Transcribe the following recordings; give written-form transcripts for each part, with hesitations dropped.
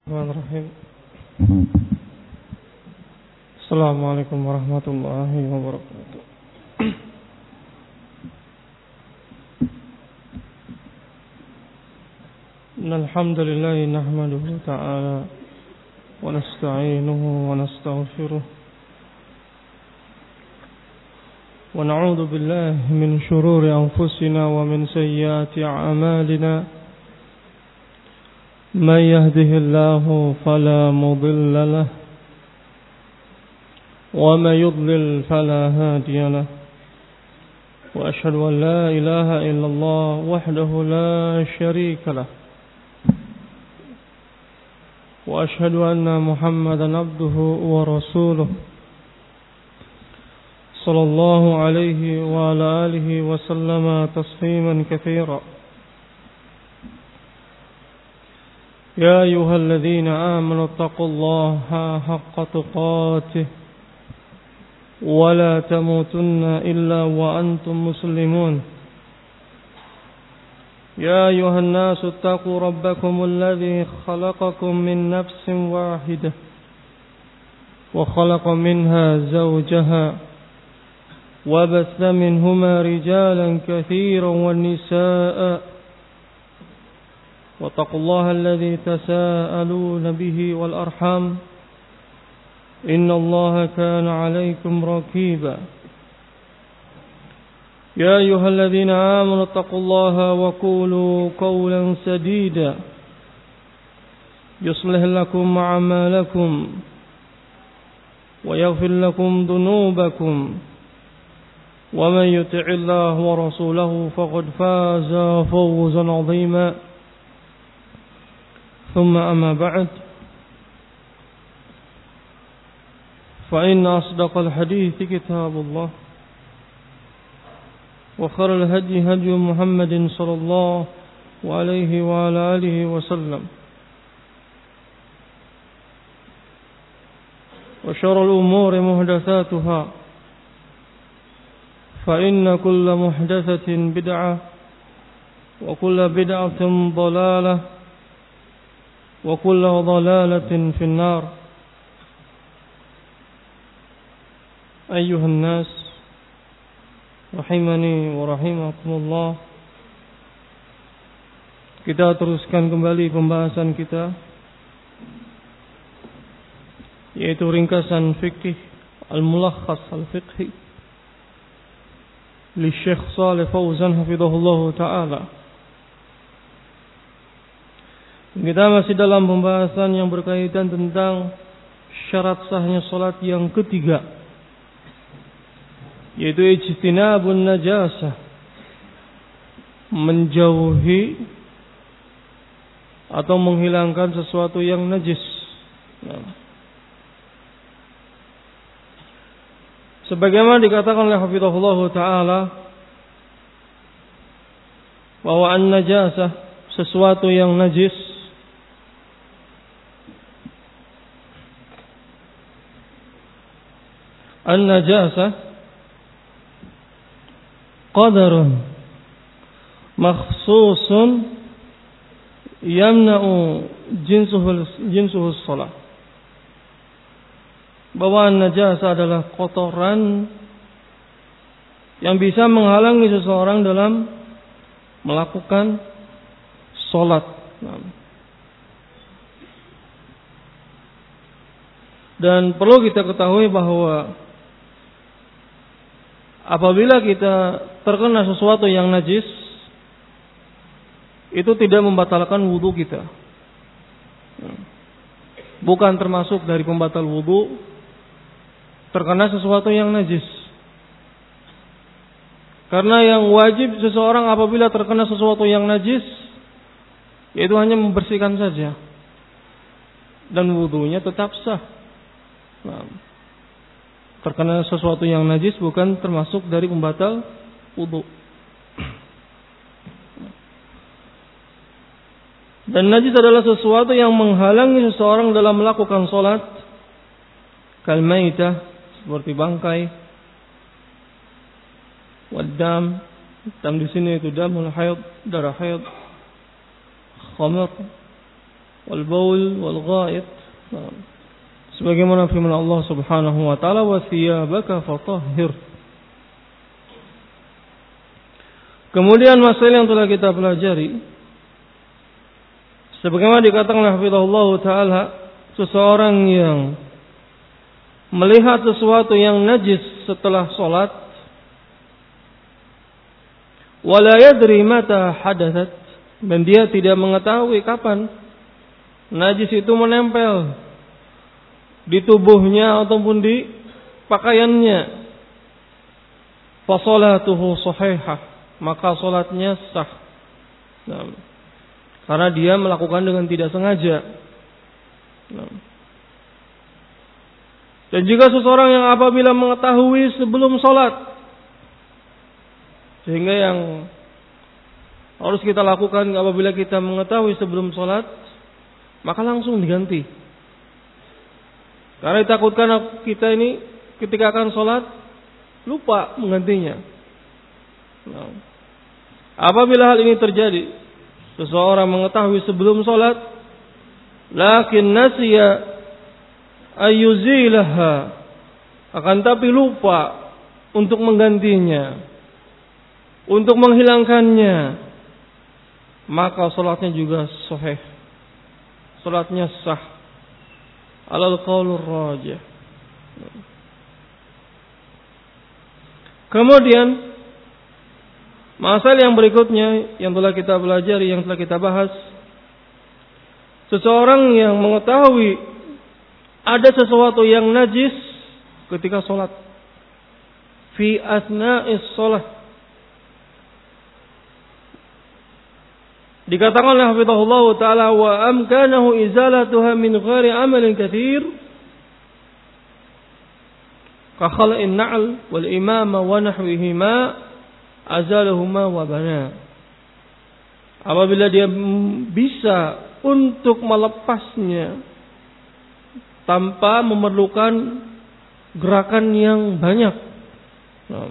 Bismillahirrahmanirrahim. Assalamualaikum warahmatullahi wabarakatuh. Innal hamdalillah nahmaduhu ta'ala wa nasta'inuhu wa nastaghfiruh wa na'udzu billahi min shururi anfusina wa min sayyiati a'malina. من يهده الله فلا مضل له ومن يضلل فلا هادي له وأشهد أن لا إله إلا الله وحده لا شريك له وأشهد أن محمدا عبده ورسوله صلى الله عليه وعلى آله وسلم تسليما كثيرا. يا أيها الذين آمنوا اتقوا الله حق تقاته ولا تموتن إلا وأنتم مسلمون. يا أيها الناس اتقوا ربكم الذي خلقكم من نفس واحدة وخلق منها زوجها وبث منهما رجالا كثيرا والنساء واتقوا الله الذي تساءلون به والأرحام إن الله كان عليكم رقيبا. يا أيها الذين آمنوا اتقوا الله وقولوا قولا سديدا يصلح لكم أعمالكم ويغفر لكم ذنوبكم ومن يطع الله ورسوله فقد فاز فوزا عظيما. ثم أما بعد فإن أصدق الحديث كتاب الله وخير الهدي هدي محمد صلى الله عليه وعلى آله وسلم وشر الأمور محدثاتها فإن كل محدثة بدعة وكل بدعة ضلالة وكل ضلالة في النار. أيها الناس rahimani wa rahimakumullah. Kita teruskan kembali pembahasan kita, yaitu ringkasan fikih al-mulakhas al-fiqhi li Syekh Shalih Fauzan hafizahullah ta'ala. Kita masih dalam pembahasan yang berkaitan tentang syarat sahnya salat yang ketiga, yaitu ijtinabun najasah, menjauhi atau menghilangkan sesuatu yang najis. Sebagaimana dikatakan oleh hafizahullah ta'ala bahwa an-najasah, sesuatu yang najis, an-najasah qadarun makhsusun yamna'u jinsuhu shalah. Bahwa an-najasah adalah kotoran yang bisa menghalangi seseorang dalam melakukan salat. Dan perlu kita ketahui bahwa apabila kita terkena sesuatu yang najis, itu tidak membatalkan wudu kita. Bukan termasuk dari pembatal wudu terkena sesuatu yang najis. Karena yang wajib seseorang apabila terkena sesuatu yang najis, yaitu hanya membersihkan saja, dan wudunya tetap sah. Terkena sesuatu yang najis bukan termasuk dari pembatal wudu. Dan najis adalah sesuatu yang menghalangi seseorang dalam melakukan salat, kal maitah, seperti bangkai, waddam, dam di sini itu damul haid, darah haid, khamr, wal baul wal ghaid. Sebagaimana firman Allah Subhanahu wa taala, wa thiyabaka fatahhir. Kemudian masalah yang telah kita pelajari, sebagaimana dikatakan hafizahullah taala, seseorang yang melihat sesuatu yang najis setelah salat, wala yadri mata hadatsat, dan dia tidak mengetahui kapan najis itu menempel di tubuhnya ataupun di pakaiannya, fa salatuhu sahihah, maka salatnya sah. Nah, karena dia melakukan dengan tidak sengaja. Nah. Dan jika seseorang yang apabila mengetahui sebelum salat, sehingga yang harus kita lakukan apabila kita mengetahui sebelum salat, maka langsung diganti. Karena ditakutkan kita ini ketika akan salat lupa menggantinya. Nah, apabila hal ini terjadi, seseorang mengetahui sebelum salat, lakin nasiya ayyuzilaha, akan tapi lupa untuk menggantinya, untuk menghilangkannya, maka salatnya juga sahih, salatnya sah, alal qaulur rajih. Kemudian masalah yang berikutnya yang telah kita pelajari, yang telah kita bahas, seseorang yang mengetahui ada sesuatu yang najis ketika sholat, fi asna'is sholat, dikatakan oleh hafizahullah ta'ala, wa amkanahu izalatuha min ghairi amalin kathir, ka khala'in na'al wal imama wa nahwihima, azalahuma wa bana. Apabila dia bisa untuk melepasnya tanpa memerlukan gerakan yang banyak, nah,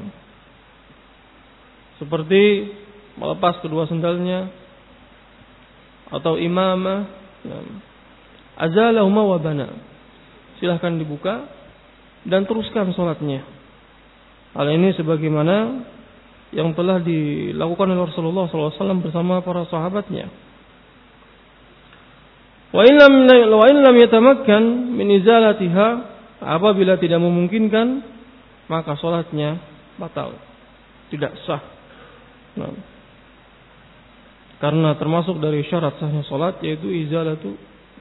seperti melepas kedua sendalnya atau imamah, nah, azalahuma wa bana, silahkan dibuka dan teruskan sholatnya. Hal ini sebagaimana yang telah dilakukan oleh Rasulullah SAW bersama para sahabatnya. Wa in lam yatamakkan min izalatiha, apabila tidak memungkinkan, maka salatnya batal, tidak sah. Nah, karena termasuk dari syarat sahnya salat yaitu izalatu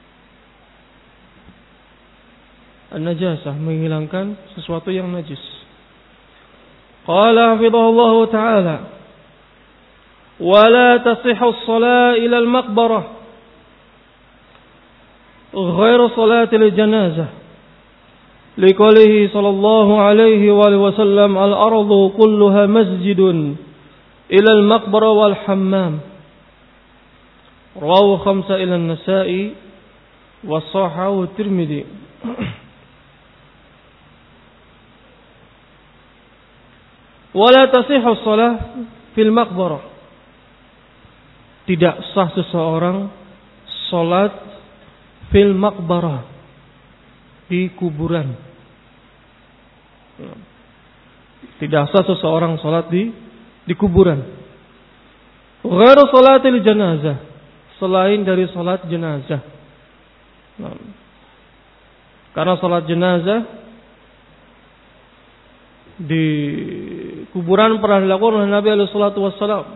an-najasah, menghilangkan sesuatu yang najis. Qala hafizahullah ta'ala, wa la tasihhu as-salat ila al-maqbarah ghairu salati al-janazah, liqaulihi sallallahu alaihi wa sallam, al-ardu kulluha masjidun ila al-maqbarah wal hammam, rawahu khamsa ila an-nasa'i wa sahahu at-tirmidzi. Wala tasihhu shalah fil maqbarah, tidak sah seseorang salat fil maqbarah, di kuburan. Tidak sah seseorang salat di kuburan. Ghairu salatil janazah, selain dari salat jenazah. Karena salat jenazah di kuburan pernah dilakukan oleh Nabi alaihi salatu wassalam.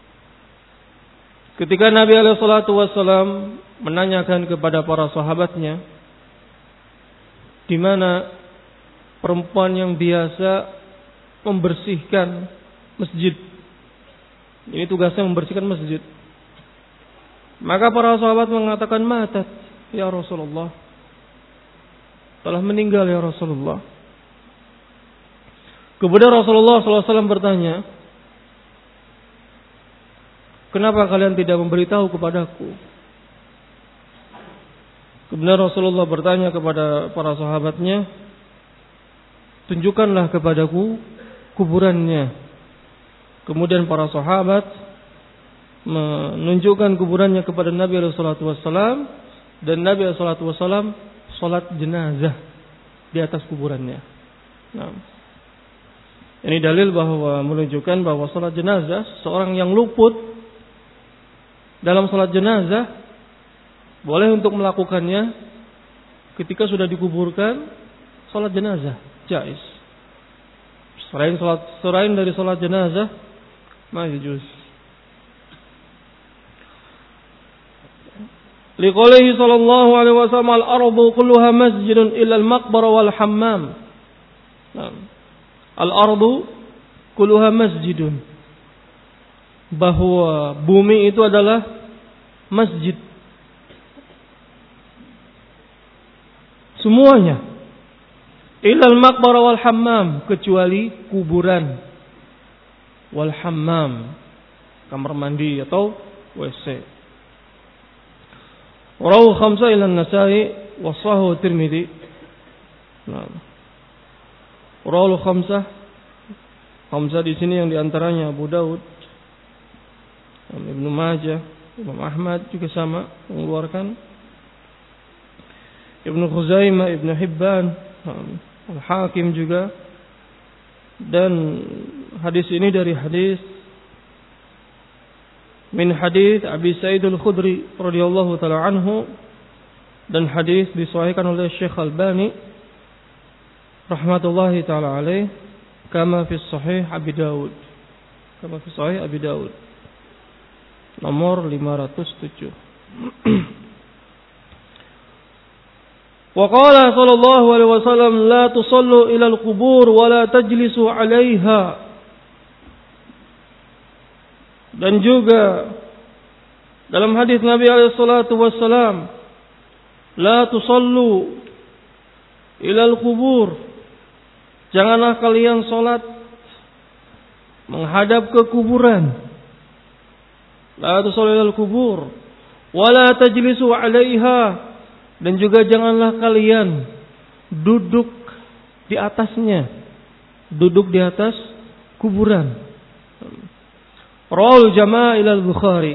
Ketika Nabi alaihi salatu wassalam menanyakan kepada para sahabatnya, di mana perempuan yang biasa membersihkan masjid, ini tugasnya membersihkan masjid. Maka para sahabat mengatakan, matat ya Rasulullah, telah meninggal ya Rasulullah. Kemudian Rasulullah SAW bertanya, kenapa kalian tidak memberitahu kepadaku? Kemudian Rasulullah bertanya kepada para sahabatnya, tunjukkanlah kepadaku kuburannya. Kemudian para sahabat menunjukkan kuburannya kepada Nabi SAW, dan Nabi SAW salat jenazah di atas kuburannya. Nah, ini dalil bahwa menunjukkan bahwa salat jenazah, seorang yang luput dalam salat jenazah boleh untuk melakukannya ketika sudah dikuburkan salat jenazah, jaiz. Selain dari salat jenazah, majuz. Liqaulihi sallallahu alaihi wasallam al-ardu kulluha masjidun illa al-maqbara wal hammam. Al-ardu kulluha masjidun. Bahwa bumi itu adalah masjid. Semuanya. Illa al-maqbara wal hammam, kecuali kuburan. Wal hammam, kamar mandi atau WC. Rawahu khamsah ila an-Nasa'i wa sahahu Tirmidzi. Rawahu khamsah. Khamsah di sini yang diantaranya Abu Daud, Ibnu Majah, Imam Ahmad juga sama mengeluarkan. Ibnu Khuzaimah, Ibnu Hibban, Al-Hakim juga. Dan hadis ini dari hadis min hadis Abi Sa'id Al-Khudri radhiyallahu taala anhu, dan hadis disahihkan oleh Syekh Albani rahmatullahi taala alaih, kama fi sahih Abi Daud. Kama fi sahih Abi Daud. Nomor 507. Wa qala sallallahu alaihi wasallam la tusallu ila al-qubur wa la tajlisu 'alaiha. Dan juga dalam hadis Nabi alaihi salatu wassalam, la tusallu ila al-qubur. Janganlah kalian salat menghadap ke kuburan. La tusallu ila al-qubur wa la tajlisu 'alaiha. Dan juga janganlah kalian duduk di atasnya. Duduk di atas kuburan. Rawahul jamaah ilal Bukhari.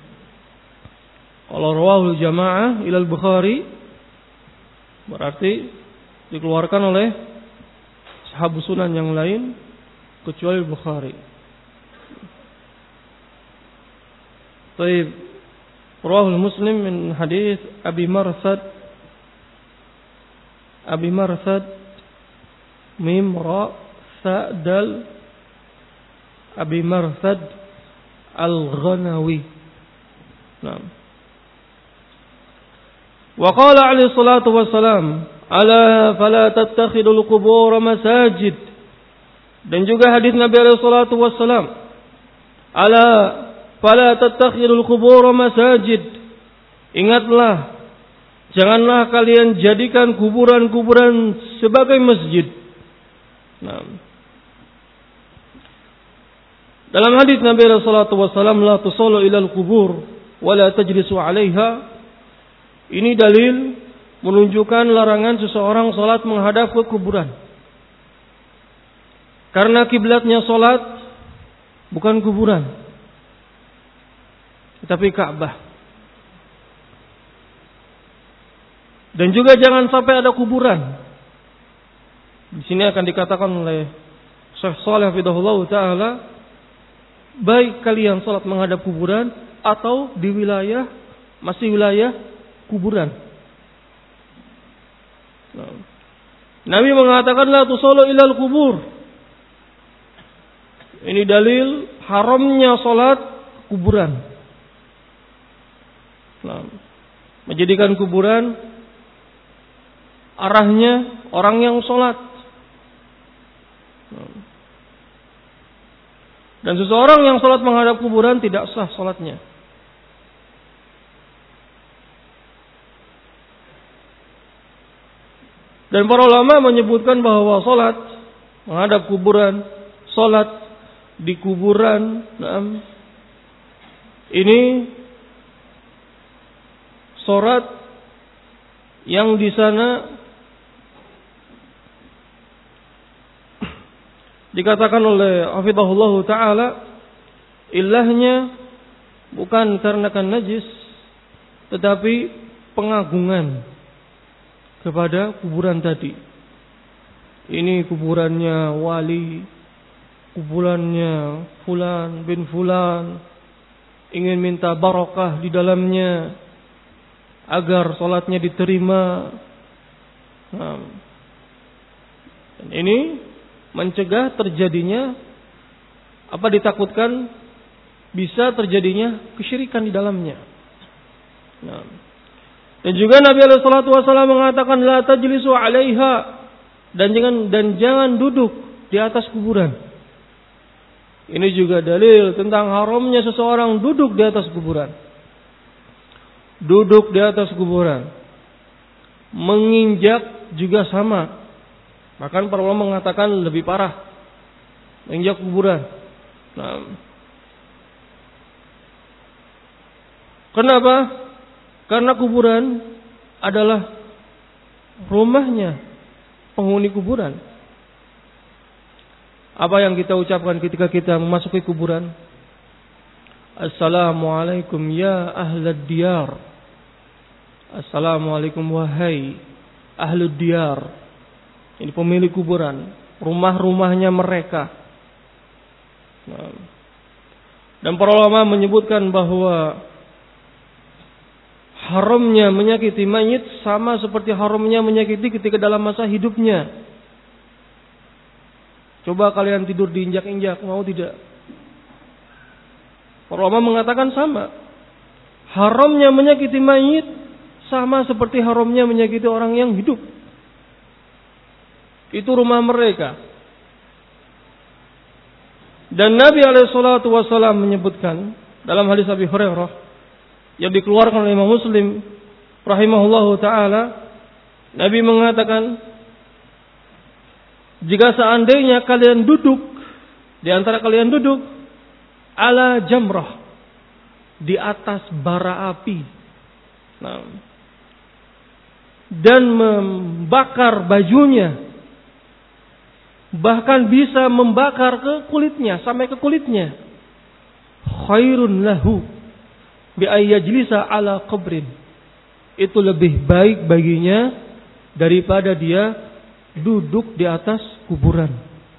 Kalau rawahul jamaah ilal Bukhari berarti dikeluarkan oleh sahabat sunan yang lain kecuali Bukhari. Baik. Rawahul Muslim min hadis Abi Marsad mim ra sa dal Abi Marsad Al-Ghanawi. Naam. Wa qala alaihi salatu wassalam, ala fala tattakhidul qubur masajid. Dan juga hadis Nabi alaihi salatu wassalam, ala fala tattakhidul qubur masajid. Ingatlah, janganlah kalian jadikan kuburan-kuburan sebagai masjid. Naam. Dalam hadis Nabi sallallahu alaihi wasallam, la tusallu ilal qubur wa la tajlisu 'alaiha. Ini dalil menunjukkan larangan seseorang salat menghadap ke kuburan. Karena kiblatnya salat bukan kuburan, tetapi Ka'bah. Dan juga jangan sampai ada kuburan. Di sini akan dikatakan oleh Syekh Shalih hafizahullah taala, baik kalian salat menghadap kuburan atau di wilayah wilayah kuburan. Nabi mengatakan la tusallu ilal kubur. Ini dalil haramnya salat kuburan. Menjadikan kuburan arahnya orang yang salat. Dan seseorang yang salat menghadap kuburan tidak sah salatnya. Dan para ulama menyebutkan bahwa salat menghadap kuburan, salat di kuburan, ini salat yang di sana dikatakan oleh hafizahullah taala ilahnya bukan karena najis, tetapi pengagungan kepada kuburan tadi. Ini kuburannya wali, kuburannya fulan bin fulan, ingin minta barokah di dalamnya agar salatnya diterima. Nah, dan ini mencegah terjadinya apa ditakutkan bisa terjadinya kesyirikan di dalamnya. Nah, dan juga Nabi SAW mengatakan la tajlisu 'alaiha, dan jangan duduk di atas kuburan. Ini juga dalil tentang haramnya seseorang duduk di atas kuburan. Duduk di atas kuburan. Menginjak juga sama. Bahkan para ulama mengatakan lebih parah. Menginjak kuburan. Nah, kenapa? Karena kuburan adalah rumahnya penghuni kuburan. Apa yang kita ucapkan ketika kita memasuki kuburan? Assalamualaikum ya ahlad diyar. Assalamualaikum wahai ahlud diyar. Ini pemilik kuburan, rumah-rumahnya mereka. Nah, dan para ulama menyebutkan bahwa haramnya menyakiti mayit sama seperti haramnya menyakiti ketika dalam masa hidupnya. Coba kalian tidur diinjak-injak, mau tidak? Para ulama mengatakan sama. Haramnya menyakiti mayit sama seperti haramnya menyakiti orang yang hidup. Itu rumah mereka. Dan Nabi SAW menyebutkan dalam hadis Abi Hurairah yang dikeluarkan oleh Imam Muslim rahimahullahu taala, Nabi mengatakan, jika seandainya kalian duduk di antara kalian duduk ala jamrah, di atas bara api, nah, dan membakar bajunya, bahkan bisa membakar ke kulitnya, sampai ke kulitnya, khairun lahu bi ayyajlisa ala qabrin, itu lebih baik baginya daripada dia duduk di atas kuburan.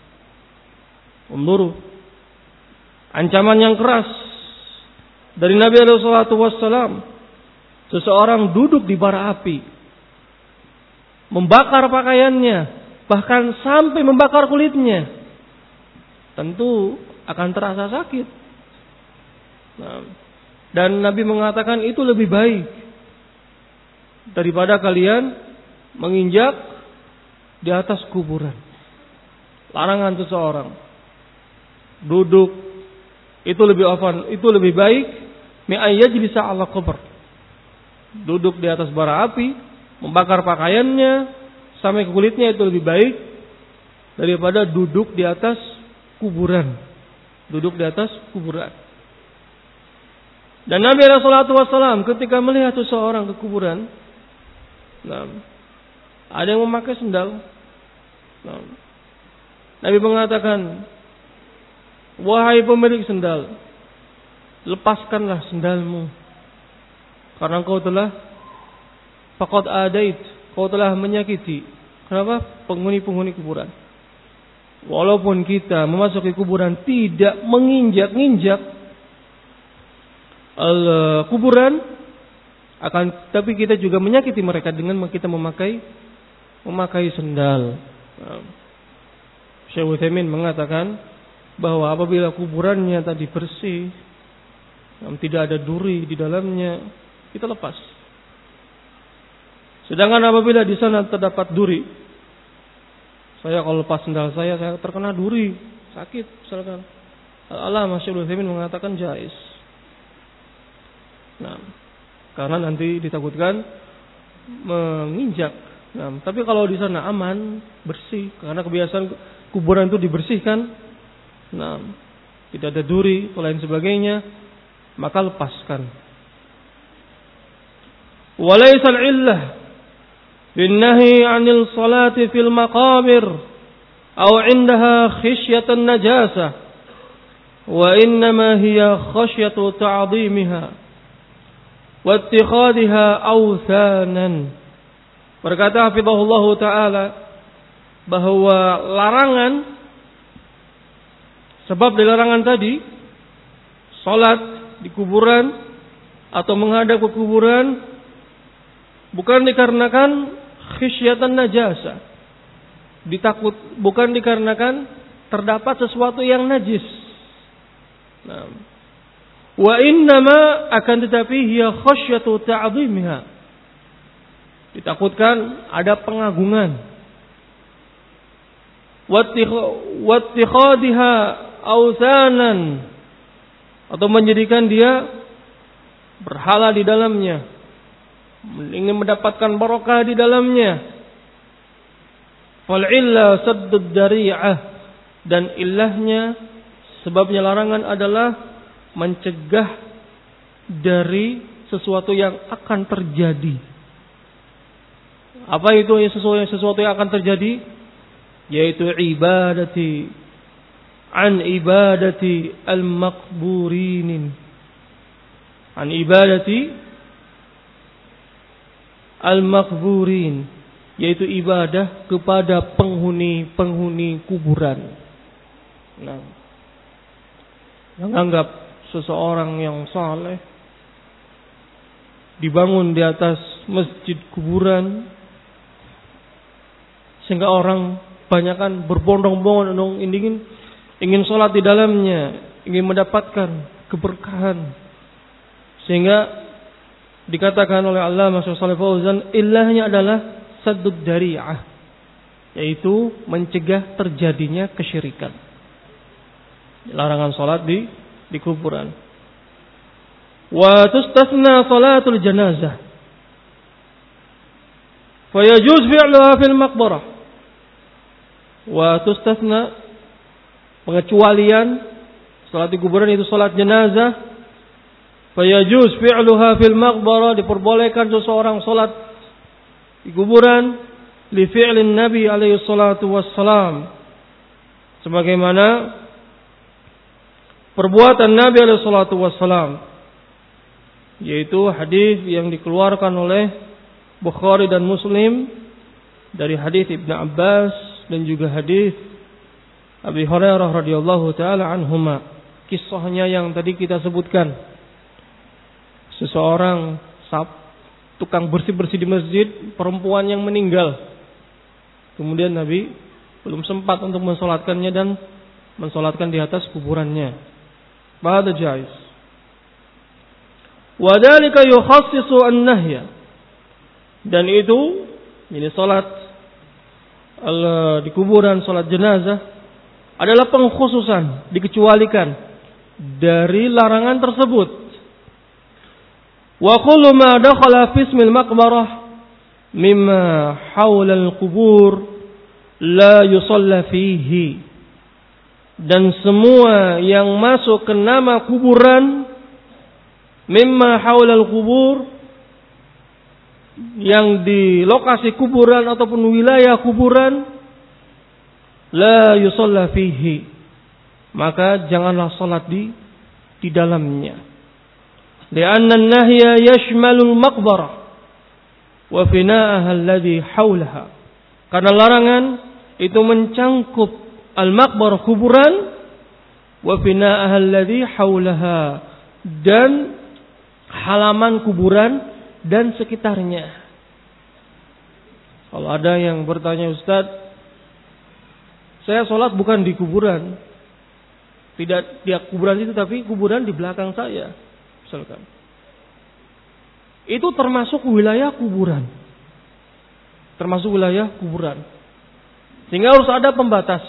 Umur ancaman yang keras dari Nabi SAW. Seseorang duduk di bara api, membakar pakaiannya, bahkan sampai membakar kulitnya, tentu akan terasa sakit. Nah, dan Nabi mengatakan itu lebih baik daripada kalian menginjak di atas kuburan. Larangan seseorang duduk itu lebih baik mi ayyajlisa ala qabr, duduk di atas bara api, membakar pakaiannya sampai ke kulitnya, itu lebih baik daripada duduk di atas kuburan. Duduk di atas kuburan. Dan Nabi SAW ketika melihat seseorang ke kuburan, nah, ada yang memakai sendal. Nah, Nabi mengatakan, wahai pemilik sendal, lepaskanlah sendalmu, karena kau telah faqad adait, kau telah menyakiti. Kenapa? Penghuni-penghuni kuburan. Walaupun kita memasuki kuburan tidak menginjak-injak kuburan, tapi kita juga menyakiti mereka dengan kita memakai sendal. Syekh Utsaimin mengatakan bahwa apabila kuburannya tadi bersih, tidak ada duri di dalamnya, kita lepas. Sedangkan apabila di sana terdapat duri, saya kalau lepas sendal saya terkena duri, sakit misalkan. Al-Allamah Syekh Utsaimin mengatakan jaiz. Nah, karena nanti ditakutkan menginjak. Nah, tapi kalau di sana aman, bersih, karena kebiasaan kuburan itu dibersihkan, nah, tidak ada duri atau lain sebagainya, maka lepaskan. Walaisal illah bin nahi 'anil salati fil maqabir aw 'indaha khisyatan najasah, wa innama hiya khasyatu ta'dhimiha wattikhadhiha awthanan. Berkata hafizahullah taala bahwa larangan, sebab dari larangan tadi, salat di kuburan atau menghadap ke kuburan bukan dikarenakan khisyatan najasa, bukan dikarenakan terdapat sesuatu yang najis. Nah, wa innama akan tetapi hiya khasyatu ta'zimha, ditakutkan ada pengagungan. Wattikhadhiha awthanan, atau menjadikan dia berhala di dalamnya, ingin mendapatkan barokah di dalamnya. Fal illa saddud dari'ah, dan ilahnya, sebabnya larangan adalah mencegah dari sesuatu yang akan terjadi. Apa itu sesuatu yang akan terjadi? Yaitu ibadati al-maqburin, an ibadati al-maqburin, yaitu ibadah kepada penghuni kuburan. Nah, yang anggap seseorang yang saleh dibangun di atas masjid kuburan, sehingga orang banyakan berbondong-bondong ingin sholat di dalamnya, ingin mendapatkan keberkahan, sehingga dikatakan oleh Allamah Shalih Fauzan, ilahnya adalah saddud dari'ah, yaitu mencegah terjadinya kesyirikan. Larangan sholat di kuburan. Wa tustasna salatul janazah, fa yajuz fi'luha fil maqbarah. Wa tustasna, pengecualian salat di kuburan itu salat jenazah. Fa yajuz fi'luha fil maqbarah, diperbolehkan seseorang salat di kuburan li fi'lin Nabi alaihi salatu wassalam, sebagaimana perbuatan Nabi alaihi salatu wassalam, yaitu hadis yang dikeluarkan oleh Bukhari dan Muslim dari hadis Ibnu Abbas dan juga hadis Abi Hurairah radhiyallahu taala anhuma. Kisahnya yang tadi kita sebutkan, seseorang tukang bersih-bersih di masjid, perempuan yang meninggal. Kemudian Nabi belum sempat untuk mensolatkannya dan mensolatkan di atas kuburannya. Bahada jaiz. Wa dzalika yukhassisu an-nahya, dan itu ini salat di kuburan, salat jenazah adalah pengkhususan, dikecualikan dari larangan tersebut. Wa kullu ma dakhala fi ismil maqbarah mimma hawla al-qubur la yusalla fihi, dan semua yang masuk ke nama kuburan, mimma hawla al-qubur, yang di lokasi kuburan ataupun wilayah kuburan, la yusalla fihi, maka janganlah salat di dalamnya. Lianna an-nahya yashmalu al-maqbarah wa fina'aha alladhi hawlaha, karena larangan itu mencangkup al-maqbarah, kuburan, wa fina'aha alladhi hawlaha, dan halaman kuburan dan sekitarnya. Kalau ada yang bertanya, Ustaz, saya sholat bukan di kuburan, tidak di kuburan itu, tapi kuburan di belakang saya, misalkan, itu termasuk wilayah kuburan, sehingga harus ada pembatas,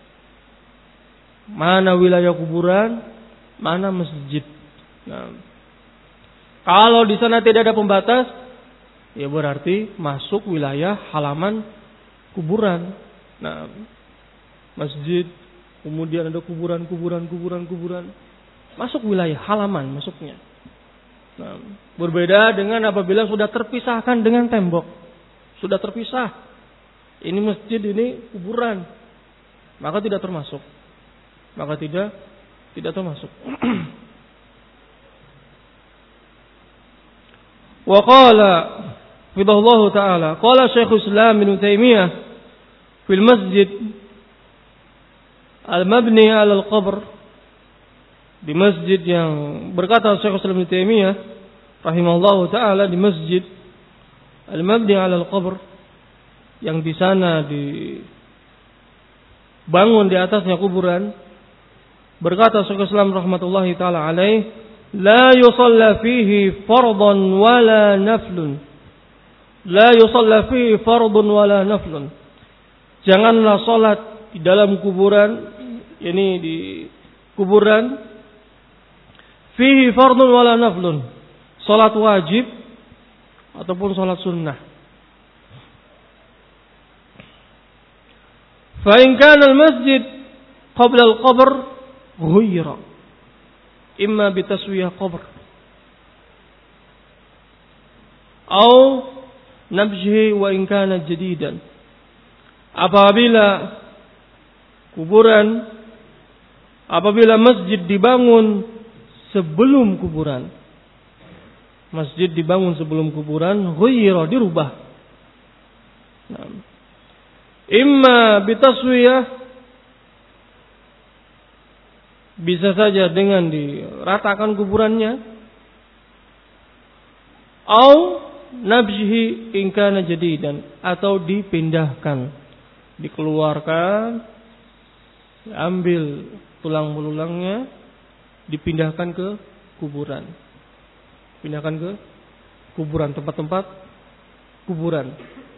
mana wilayah kuburan, mana masjid. Nah, kalau di sana tidak ada pembatas, ya berarti masuk wilayah halaman kuburan. Nah, masjid, kemudian ada kuburan, masuk wilayah halaman masuknya. Nah, berbeda dengan apabila sudah terpisahkan dengan tembok, sudah terpisah. Ini masjid, ini kuburan, maka tidak termasuk. Tidak termasuk. Wa qala fidallahu ta'ala, qala Syekhul Islam Ibnu Taimiyah fil masjid al-mabni 'ala al-qabr, di masjid yang berkata Syekhul Islam Ibnu Taimiyah rahimahullahu ta'ala, di masjid al-mabni 'ala al-qabr, yang di sana dibangun di atasnya kuburan. Berkata Syekhul Islam rahmatullahi ta'ala alaih, la yusalla fihi fardun wala naflun. La yusalla fihi fardun wala naflun. Janganlah salat di dalam kuburan, yakni di kuburan, fihi fardun wala naflun, salat wajib ataupun salat sunnah. Fa in kana al-masjid qabla al-qabr ghaira imma bi taswiyah qabr atau nabjihi wa in kana jadidan. Apabila masjid dibangun sebelum kuburan, ghaira, dirubah. Imma bitaswiyah, bisa saja dengan diratakan kuburannya, au nabjihi in kana jadidan, atau dipindahkan, dikeluarkan, diambil tulang belulangnya, dipindahkan ke kuburan. Pindahkan ke kuburan, tempat-tempat kuburan.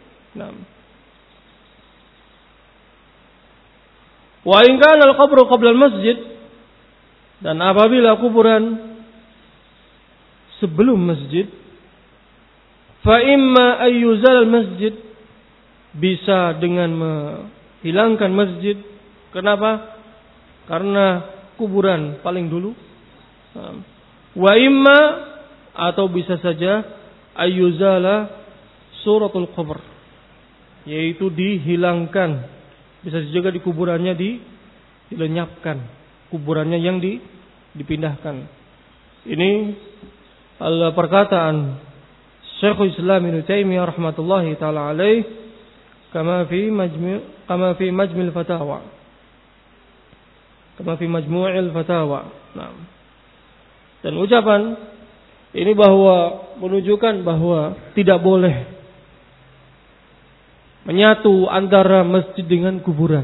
Wa in kana al-qabru qabla al-masjid, dan apabila kuburan sebelum masjid, fa imma ayyuzal al-masjid, bisa dengan menghilangkan masjid. Kenapa? Karena kuburan paling dulu. Wa imma, atau bisa saja ayyuzala suratul qabr, yaitu dihilangkan. Bisa juga di kuburannya dilenyapkan, kuburannya yang dipindahkan. Ini adalah perkataan Syekhul Islam Ibnu Taimiyah rahmatullahi taala alaih, kama fi majmu'il fatawa. Nah. Dan ucapan ini menunjukkan bahwa tidak boleh menyatu antara masjid dengan kuburan.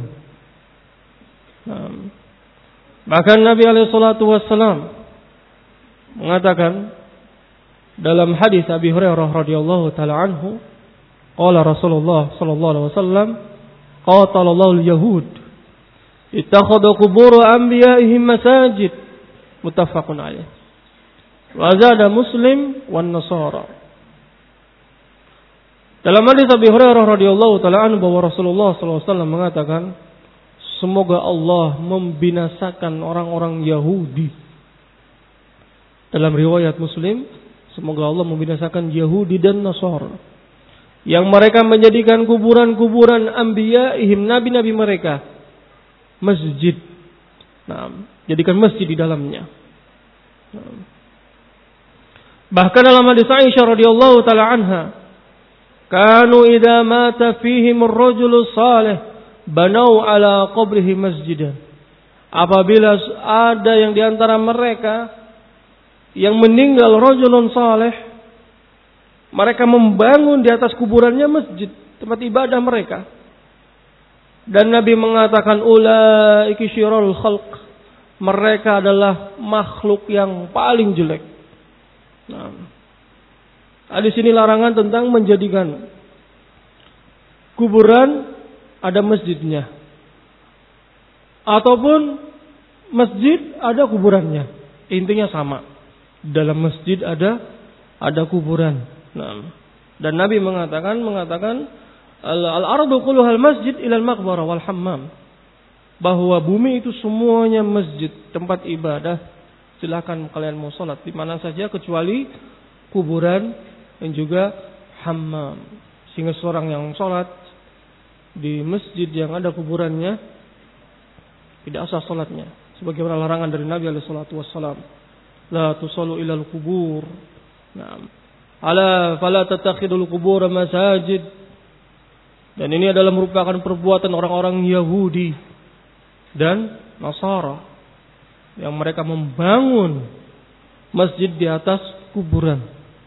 Bahkan Nabi alaihi salatu wassalam mengatakan dalam hadis Abi Hurairah radhiyallahu taala anhu, qala Rasulullah sallallahu alaihi wasallam, qatalallahu al-yahud ittakhadhu qubur anbiya'ihim masajid, muttafaqun alaih. Wa zada Muslim wan Nasara. Dalam hadis Abi Hurairah radhiyallahu taala anhu bahwa Rasulullah sallallahu alaihi wasallam mengatakan, semoga Allah membinasakan orang-orang Yahudi. Dalam riwayat Muslim, semoga Allah membinasakan Yahudi dan Nasara yang mereka menjadikan kuburan-kuburan anbiya'ihim, nabi-nabi mereka, masjid. Jadikan masjid di dalamnya. Bahkan dalam hadis Aisyah radhiyallahu taala anha, kanu idza mata fihim ar-rajulu salih banau ala qabrihi masjidan. Apabila ada yang di antara mereka yang meninggal rajulun salih, mereka membangun di atas kuburannya masjid, tempat ibadah mereka. Dan Nabi mengatakan, ulaiki syirarul khalq, mereka adalah makhluk yang paling jelek. Di sini larangan tentang menjadikan kuburan ada masjidnya, ataupun masjid ada kuburannya. Intinya sama. Dalam masjid ada kuburan. Dan Nabi mengatakan al-ardu kulluhal masjid ilal maqbarah wal hammam, bahwa bumi itu semuanya masjid, tempat ibadah. Silakan kalian mau salat di mana saja kecuali kuburan dan juga hammam. Sehingga seorang yang salat di masjid yang ada kuburannya tidak sah salatnya, sebagaimana larangan dari Nabi alaihi salatu wassalam, la tusallu ilal kubur. Ala fala tattakhidul qubur masajid. Dan ini adalah merupakan perbuatan orang-orang Yahudi dan Nasara yang mereka membangun masjid di atas kuburan.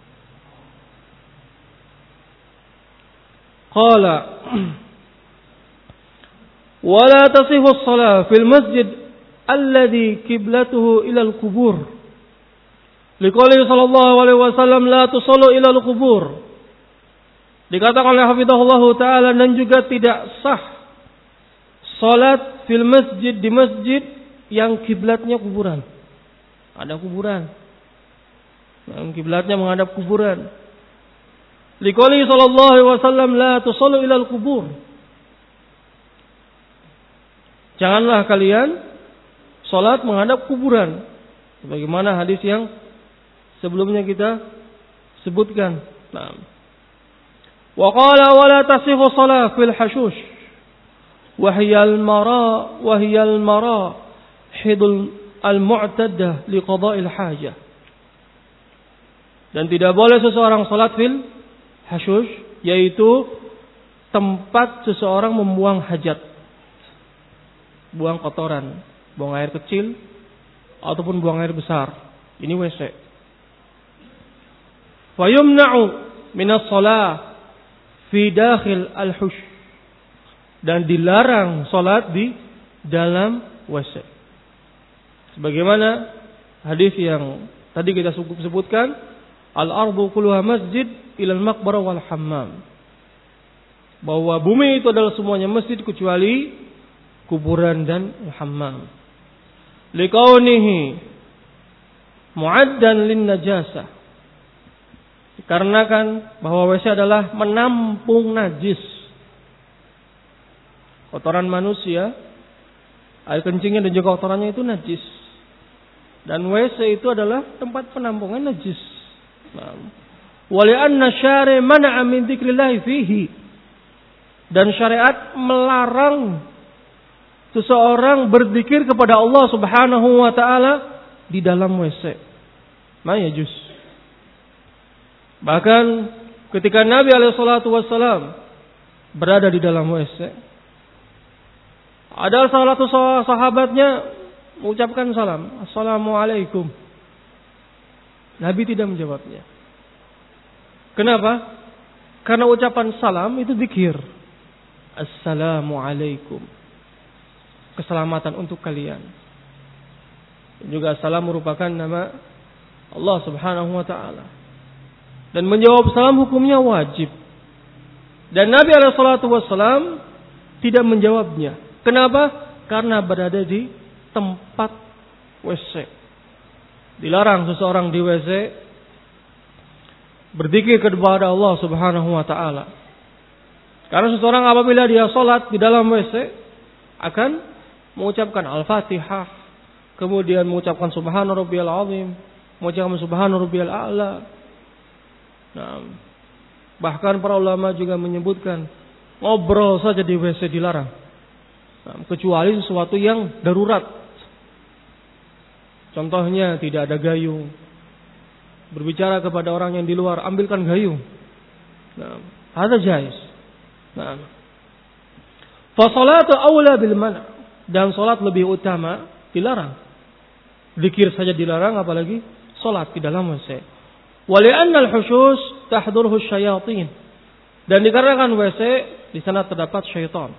Qala wala tasihhu as-salah fil masjid alladhi qiblatuhu ila al-qubur. Liqaulihi sallallahu alaihi wasallam la tusallu ila al-qubur. Dikatakan oleh hafizahullah taala dan juga tidak sah salat fil masjid di masjid yang kiblatnya kuburan. Ada kuburan. Yang kiblatnya menghadap kuburan. Liqaulihi sallallahu alaihi wasallam la tusallu ila al-qubur. Janganlah kalian salat menghadap kuburan. Sebagaimana hadis yang sebelumnya kita sebutkan. Nah. Wa qala wa la tasihhu shalah fil hashush wa hiya al-mara hidul al-mu'taddah li qada'il hajah. Dan tidak boleh seseorang salat fil hashush, yaitu tempat seseorang membuang hajat, buang kotoran, buang air kecil ataupun buang air besar. Ini WC. Fa yumna'u min as-shalah fi dakhil al-hush, dan dilarang salat di dalam WC. Sebagaimana hadis yang tadi kita sebutkan, al-ardu kulluha masjid ila al-maqbarah wal hammam. Bahwa bumi itu adalah semuanya masjid kecuali kuburan dan hammam. Liqaunihi mu'addan lin najasah. Dikarenakan bahwa WC adalah menampung najis. Kotoran manusia, air kencingnya dan juga kotorannya itu najis. Dan WC itu adalah tempat penampungan najis. Wa li'anna syari' mana'a min dzikrillah fihi. Dan syariat melarang seseorang berzikir kepada Allah Subhanahu wa taala di dalam WC. Ma yajuz. Bahkan ketika Nabi SAW berada di dalam WC, ada salah satu sahabatnya mengucapkan salam, Assalamualaikum. Nabi tidak menjawabnya. Kenapa? Karena ucapan salam itu zikir. Assalamualaikum. Keselamatan untuk kalian. Dan juga salam merupakan nama Allah Subhanahu wa taala. Dan menjawab salam hukumnya wajib. Dan Nabi SAW tidak menjawabnya. Kenapa? Karena berada di tempat WC. Dilarang seseorang di WC berzikir kepada Allah Subhanahu wa taala. Karena seseorang apabila dia salat di dalam WC akan mengucapkan Al-Fatihah, kemudian mengucapkan Subhana rabbiyal azim, mengucapkan Subhana rabbiyal a'la. Nah, bahkan para ulama juga menyebutkan ngobrol saja di WC dilarang, kecuali sesuatu yang darurat. Contohnya tidak ada gayung, berbicara kepada orang yang di luar, ambilkan gayung. Nah, ada jais. Nah, fa salatu aula bil man', dan salat lebih utama dilarang. Zikir saja dilarang, apalagi salat di dalam WC. Wali'anna al-hushus tahdhuruhu syayatin. Dan dikarenakan WC di sana terdapat syaitan.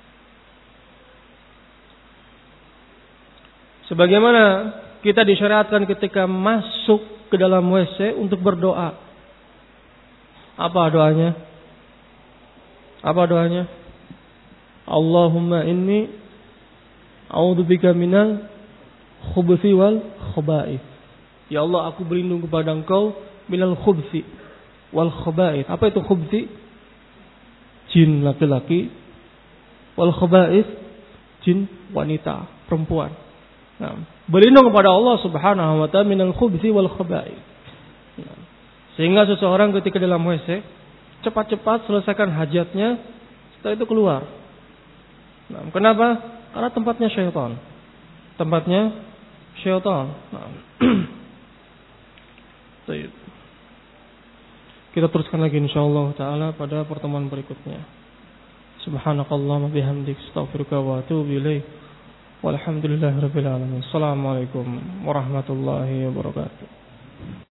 Sebagaimana kita disyariatkan ketika masuk ke dalam WC untuk berdoa. Apa doanya? Apa doanya? Allahumma inni a'udzubika minal khubuthi wal khaba'ith. Ya Allah, aku berlindung kepada Engkau minal khubthi wal khaba'ith. Apa itu khubthi? Jin laki-laki. Wal khaba'ith, jin wanita, perempuan. Nah, berlindung kepada Allah Subhanahu wa taala minal khubthi wal khaba'ith. Nah, sehingga seseorang ketika dalam WC cepat-cepat selesaikan hajatnya, setelah itu keluar. Nah, kenapa? Karena tempatnya syaitan. Tempatnya syaitan. Nah. Kita teruskan lagi insyaallah taala pada pertemuan berikutnya. Subhanakallahumma bihamdik astaghfiruka wa atubu ilaik. Walhamdulillahirabbil alamin. Assalamualaikum warahmatullahi wabarakatuh.